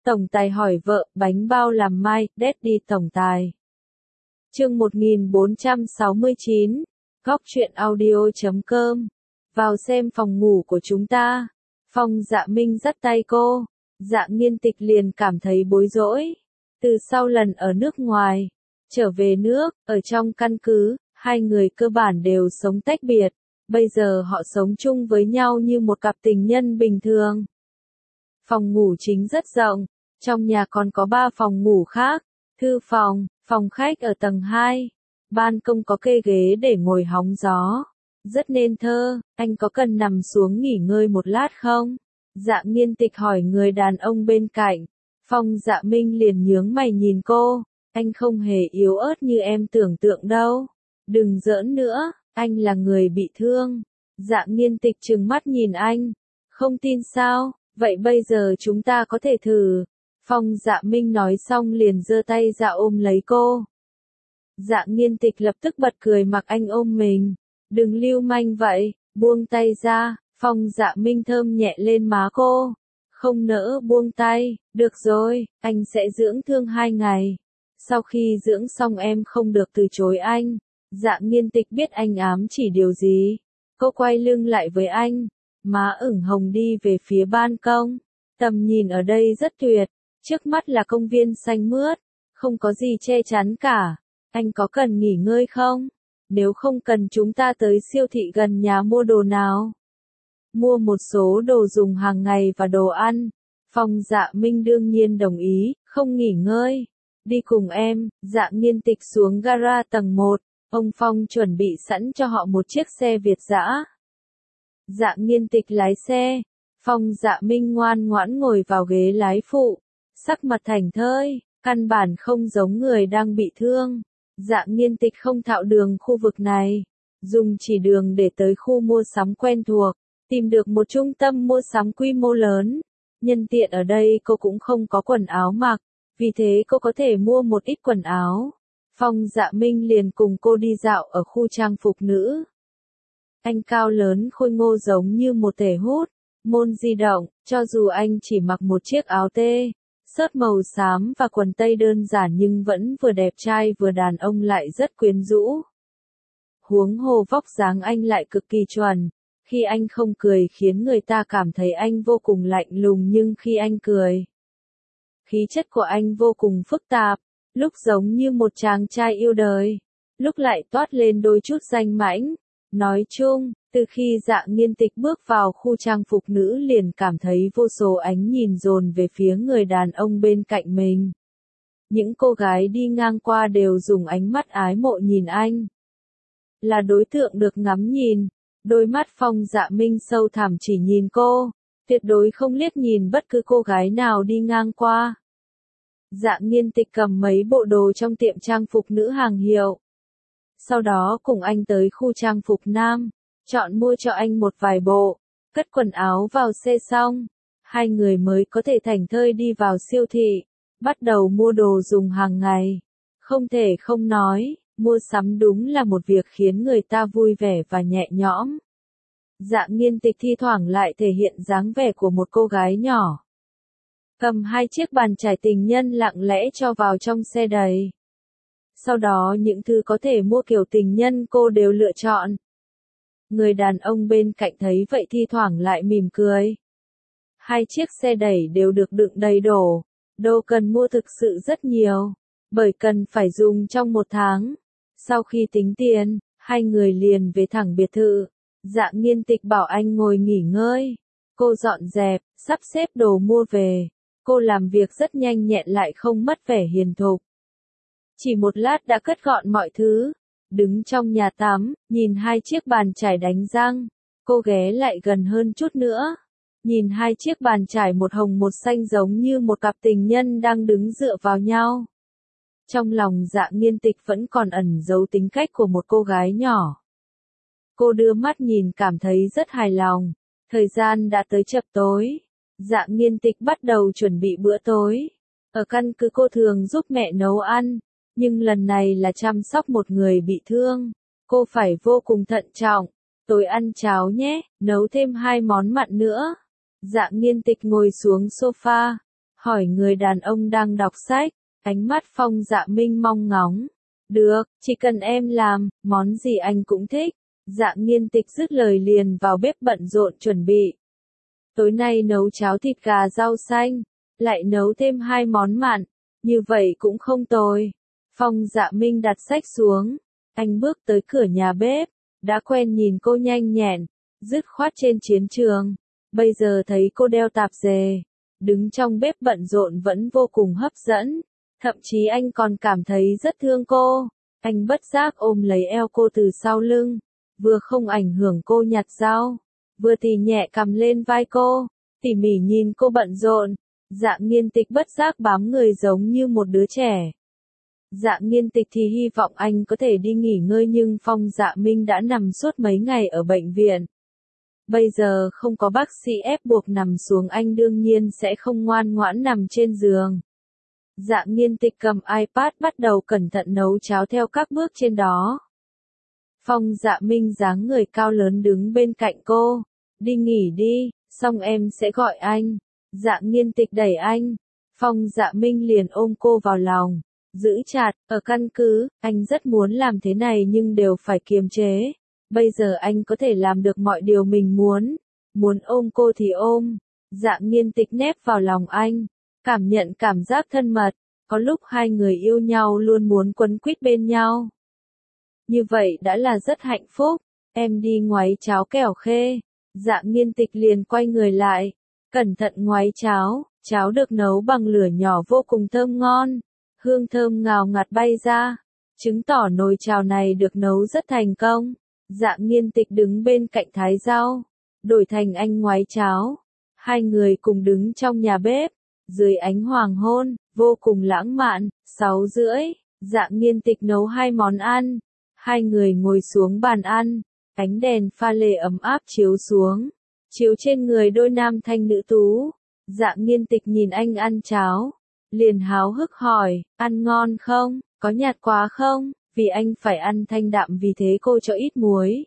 Tổng tài hỏi vợ, bánh bao làm mai, Daddy tổng tài. Chương 1469, Góc truyện audio.com. Vào xem phòng ngủ của chúng ta. Phong Dạ Minh dắt tay cô. Dạ Nghiên Tịch liền cảm thấy bối rối. Từ sau lần ở nước ngoài, trở về nước, ở trong căn cứ, hai người cơ bản đều sống tách biệt. Bây giờ họ sống chung với nhau như một cặp tình nhân bình thường. Phòng ngủ chính rất rộng. Trong nhà còn có 3 phòng ngủ khác. Thư phòng, phòng khách ở tầng 2. Ban công có kê ghế để ngồi hóng gió. Rất nên thơ, anh có cần nằm xuống nghỉ ngơi một lát không? Dạ Nghiên Tịch hỏi người đàn ông bên cạnh. Phong Dạ Minh liền nhướng mày nhìn cô. Anh không hề yếu ớt như em tưởng tượng đâu. Đừng giỡn nữa, anh là người bị thương. Dạ Nghiên Tịch trừng mắt nhìn anh. Không tin sao, vậy bây giờ chúng ta có thể thử. Phong Dạ Minh nói xong liền giơ tay ra ôm lấy cô. Dạ Nghiên Tịch lập tức bật cười mặc anh ôm mình. Đừng lưu manh vậy, buông tay ra. Phong Dạ Minh thơm nhẹ lên má cô. Không nỡ buông tay, được rồi, anh sẽ dưỡng thương 2 ngày. Sau khi dưỡng xong em không được từ chối anh. Dạ Nghiên Tịch biết anh ám chỉ điều gì. Cô quay lưng lại với anh. Má ửng hồng đi về phía ban công. Tầm nhìn ở đây rất tuyệt. Trước mắt là công viên xanh mướt. Không có gì che chắn cả. Anh có cần nghỉ ngơi không? Nếu không cần chúng ta tới siêu thị gần nhà mua đồ nào. Mua một số đồ dùng hàng ngày và đồ ăn. Phong Dạ Minh đương nhiên đồng ý, không nghỉ ngơi. Đi cùng em. Dạ Nghiên Tịch xuống gara tầng 1. Ông Phong chuẩn bị sẵn cho họ một chiếc xe Việt dã. Dạ Nghiên Tịch lái xe. Phong Dạ Minh ngoan ngoãn ngồi vào ghế lái phụ. Sắc mặt thảnh thơi, căn bản không giống người đang bị thương. Dạ Nghiên Tịch không thạo đường khu vực này. Dùng chỉ đường để tới khu mua sắm quen thuộc. Tìm được một trung tâm mua sắm quy mô lớn. Nhân tiện ở đây cô cũng không có quần áo mặc. Vì thế cô có thể mua một ít quần áo. Phong Dạ Minh liền cùng cô đi dạo ở khu trang phục nữ. Anh cao lớn khôi ngô giống như một thể hút. Môn di động, cho dù anh chỉ mặc một chiếc áo tê, sớt màu xám và quần tây đơn giản nhưng vẫn vừa đẹp trai vừa đàn ông lại rất quyến rũ. Huống hồ vóc dáng anh lại cực kỳ chuẩn. Khi anh không cười khiến người ta cảm thấy anh vô cùng lạnh lùng nhưng khi anh cười, khí chất của anh vô cùng phức tạp, lúc giống như một chàng trai yêu đời, lúc lại toát lên đôi chút danh mãnh. Nói chung, từ khi Dạ Nghiên Tịch bước vào khu trang phục nữ liền cảm thấy vô số ánh nhìn dồn về phía người đàn ông bên cạnh mình. Những cô gái đi ngang qua đều dùng ánh mắt ái mộ nhìn anh. Là đối tượng được ngắm nhìn. Đôi mắt Phong Dạ Minh sâu thẳm chỉ nhìn cô, tuyệt đối không liếc nhìn bất cứ cô gái nào đi ngang qua. Dạ Nghiên Tịch cầm mấy bộ đồ trong tiệm trang phục nữ hàng hiệu. Sau đó cùng anh tới khu trang phục nam, chọn mua cho anh một vài bộ, cất quần áo vào xe xong. Hai người mới có thể thảnh thơi đi vào siêu thị, bắt đầu mua đồ dùng hàng ngày. Không thể không nói, mua sắm đúng là một việc khiến người ta vui vẻ và nhẹ nhõm. Dạ Nghiên Tịch thi thoảng lại thể hiện dáng vẻ của một cô gái nhỏ. Cầm 2 chiếc bàn chải tình nhân lặng lẽ cho vào trong xe đầy. Sau đó những thứ có thể mua kiểu tình nhân cô đều lựa chọn. Người đàn ông bên cạnh thấy vậy thi thoảng lại mỉm cười. 2 chiếc xe đẩy đều được đựng đầy đồ. Đồ cần mua thực sự rất nhiều, bởi cần phải dùng trong 1 tháng. Sau khi tính tiền, hai người liền về thẳng biệt thự. Dạ Nghiên Tịch bảo anh ngồi nghỉ ngơi. Cô dọn dẹp, sắp xếp đồ mua về. Cô làm việc rất nhanh nhẹn lại không mất vẻ hiền thục. Chỉ một lát đã cất gọn mọi thứ. Đứng trong nhà tắm, nhìn 2 chiếc bàn chải đánh răng. Cô ghé lại gần hơn chút nữa. Nhìn 2 chiếc bàn chải một hồng một xanh giống như một cặp tình nhân đang đứng dựa vào nhau. Trong lòng Dạ Nghiên Tịch vẫn còn ẩn giấu tính cách của một cô gái nhỏ. Cô đưa mắt nhìn cảm thấy rất hài lòng. Thời gian đã tới chập tối. Dạ Nghiên Tịch bắt đầu chuẩn bị bữa tối. Ở căn cứ cô thường giúp mẹ nấu ăn. Nhưng lần này là chăm sóc một người bị thương. Cô phải vô cùng thận trọng. Tối ăn cháo nhé, nấu thêm 2 món mặn nữa. Dạ Nghiên Tịch ngồi xuống sofa. hỏi người đàn ông đang đọc sách, ánh mắt Phong Dạ Minh mong ngóng. Được, chỉ cần em làm, món gì anh cũng thích. Dạ Nghiên Tịch dứt lời liền vào bếp bận rộn chuẩn bị. Tối nay nấu cháo thịt gà rau xanh, lại nấu thêm 2 món mặn, như vậy cũng không tồi. Phong Dạ Minh đặt sách xuống, anh bước tới cửa nhà bếp, đã quen nhìn cô nhanh nhẹn, dứt khoát trên chiến trường, bây giờ thấy cô đeo tạp dề, đứng trong bếp bận rộn vẫn vô cùng hấp dẫn, thậm chí anh còn cảm thấy rất thương cô. Anh bất giác ôm lấy eo cô từ sau lưng, vừa không ảnh hưởng cô nhặt rau, vừa tì nhẹ cầm lên vai cô, tỉ mỉ nhìn cô bận rộn. Dạ Nghiên Tịch bất giác bám người giống như một đứa trẻ. Dạ Nghiên Tịch thì hy vọng anh có thể đi nghỉ ngơi nhưng Phong Dạ Minh đã nằm suốt mấy ngày ở bệnh viện. Bây giờ không có bác sĩ ép buộc nằm xuống anh đương nhiên sẽ không ngoan ngoãn nằm trên giường. Dạ Nghiên Tịch cầm iPad bắt đầu cẩn thận nấu cháo theo các bước trên đó. Phong Dạ Minh dáng người cao lớn đứng bên cạnh cô. Đi nghỉ đi, xong em sẽ gọi anh. Dạ Nghiên Tịch đẩy anh. Phong Dạ Minh liền ôm cô vào lòng, giữ chặt. Ở căn cứ, anh rất muốn làm thế này nhưng đều phải kiềm chế. Bây giờ anh có thể làm được mọi điều mình muốn. Muốn ôm cô thì ôm. Dạ Nghiên Tịch nép vào lòng anh, cảm nhận cảm giác thân mật. Có lúc hai người yêu nhau luôn muốn quấn quýt bên nhau. Như vậy đã là rất hạnh phúc. Em đi ngoáy cháo kẻo khê. Dạ Nghiên Tịch liền quay người lại, cẩn thận ngoáy cháo. Cháo được nấu bằng lửa nhỏ vô cùng thơm ngon, hương thơm ngào ngạt bay ra, chứng tỏ nồi cháo này được nấu rất thành công. Dạ Nghiên Tịch đứng bên cạnh thái rau, đổi thành anh ngoáy cháo. Hai người cùng đứng trong nhà bếp, dưới ánh hoàng hôn, vô cùng lãng mạn. 6:30, Dạ Nghiên Tịch nấu 2 món ăn. Hai người ngồi xuống bàn ăn, ánh đèn pha lê ấm áp chiếu xuống, chiếu trên người đôi nam thanh nữ tú. Dạ Nghiên Tịch nhìn anh ăn cháo, liền háo hức hỏi, ăn ngon không, có nhạt quá không, vì anh phải ăn thanh đạm vì thế cô cho ít muối.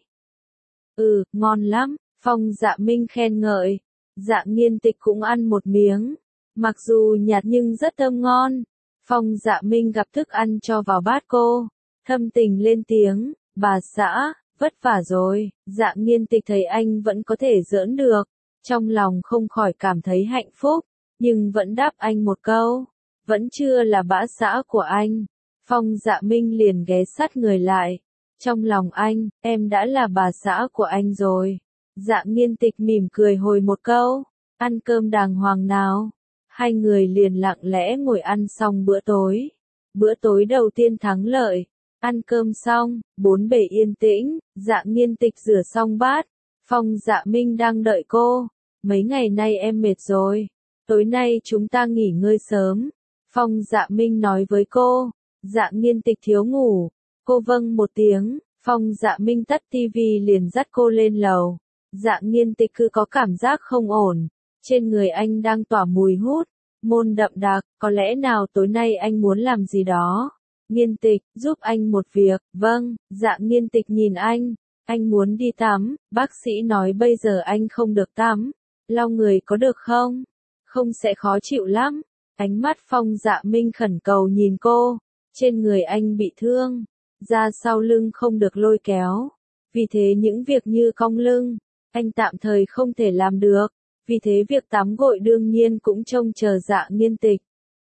Ngon lắm, Phong Dạ Minh khen ngợi. Dạ Nghiên Tịch cũng ăn một miếng, mặc dù nhạt nhưng rất thơm ngon. Phong Dạ Minh gặp thức ăn cho vào bát cô, thâm tình lên tiếng, bà xã, vất vả rồi. Dạ Nghiên Tịch thấy anh vẫn có thể giỡn được, trong lòng không khỏi cảm thấy hạnh phúc, nhưng vẫn đáp anh một câu, vẫn chưa là bã xã của anh. Phong Dạ Minh liền ghé sát người lại, trong lòng anh, em đã là bà xã của anh rồi. Dạ Nghiên Tịch mỉm cười hồi một câu, ăn cơm đàng hoàng nào. Hai người liền lặng lẽ ngồi ăn xong bữa tối. Bữa tối đầu tiên thắng lợi. Ăn cơm xong, bốn bề yên tĩnh. Dạ Nghiên Tịch rửa xong bát. Phong Dạ Minh đang đợi cô. Mấy ngày nay em mệt rồi, tối nay chúng ta nghỉ ngơi sớm. Phong Dạ Minh nói với cô. Dạ Nghiên Tịch thiếu ngủ. Cô vâng một tiếng. Phong Dạ Minh tắt tivi liền dắt cô lên lầu. Dạ Nghiên Tịch cứ có cảm giác không ổn. Trên người anh đang tỏa mùi hút, môn đậm đặc, có lẽ nào tối nay anh muốn làm gì đó. Nghiên Tịch, giúp anh một việc. Vâng. Dạ Nghiên Tịch nhìn anh muốn đi tắm, bác sĩ nói bây giờ anh không được tắm. Lau người có được không? Không sẽ khó chịu lắm. Ánh mắt Phong Dạ Minh khẩn cầu nhìn cô, trên người anh bị thương, da sau lưng không được lôi kéo. Vì thế những việc như cong lưng, anh tạm thời không thể làm được. Vì thế việc tắm gội đương nhiên cũng trông chờ Dạ Nghiên Tịch.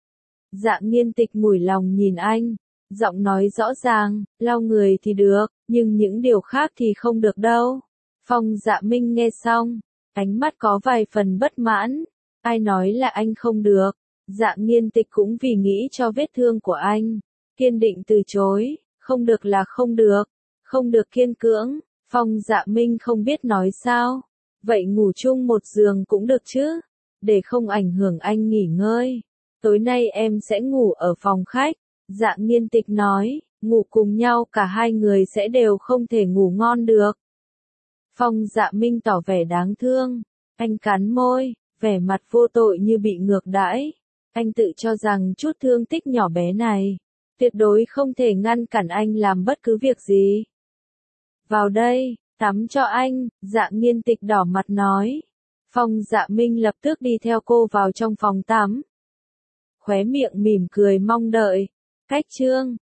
Dạ Nghiên Tịch mủi lòng nhìn anh, giọng nói rõ ràng, lau người thì được, nhưng những điều khác thì không được đâu. Phong Dạ Minh nghe xong, ánh mắt có vài phần bất mãn. Ai nói là anh không được? Dạ Nghiên Tịch cũng vì nghĩ cho vết thương của anh, kiên định từ chối, không được là không được, không được kiên cưỡng. Phong Dạ Minh không biết nói sao. Vậy ngủ chung một giường cũng được chứ, để không ảnh hưởng anh nghỉ ngơi. Tối nay em sẽ ngủ ở phòng khách. Dạ Nghiên Tịch nói, ngủ cùng nhau cả hai người sẽ đều không thể ngủ ngon được. Phong Dạ Minh tỏ vẻ đáng thương, anh cắn môi, vẻ mặt vô tội như bị ngược đãi. Anh tự cho rằng chút thương tích nhỏ bé này, tuyệt đối không thể ngăn cản anh làm bất cứ việc gì. Vào đây, tắm cho anh. Dạ Nghiên Tịch đỏ mặt nói. Phong Dạ Minh lập tức đi theo cô vào trong phòng tắm. khóe miệng mỉm cười mong đợi. Cách chương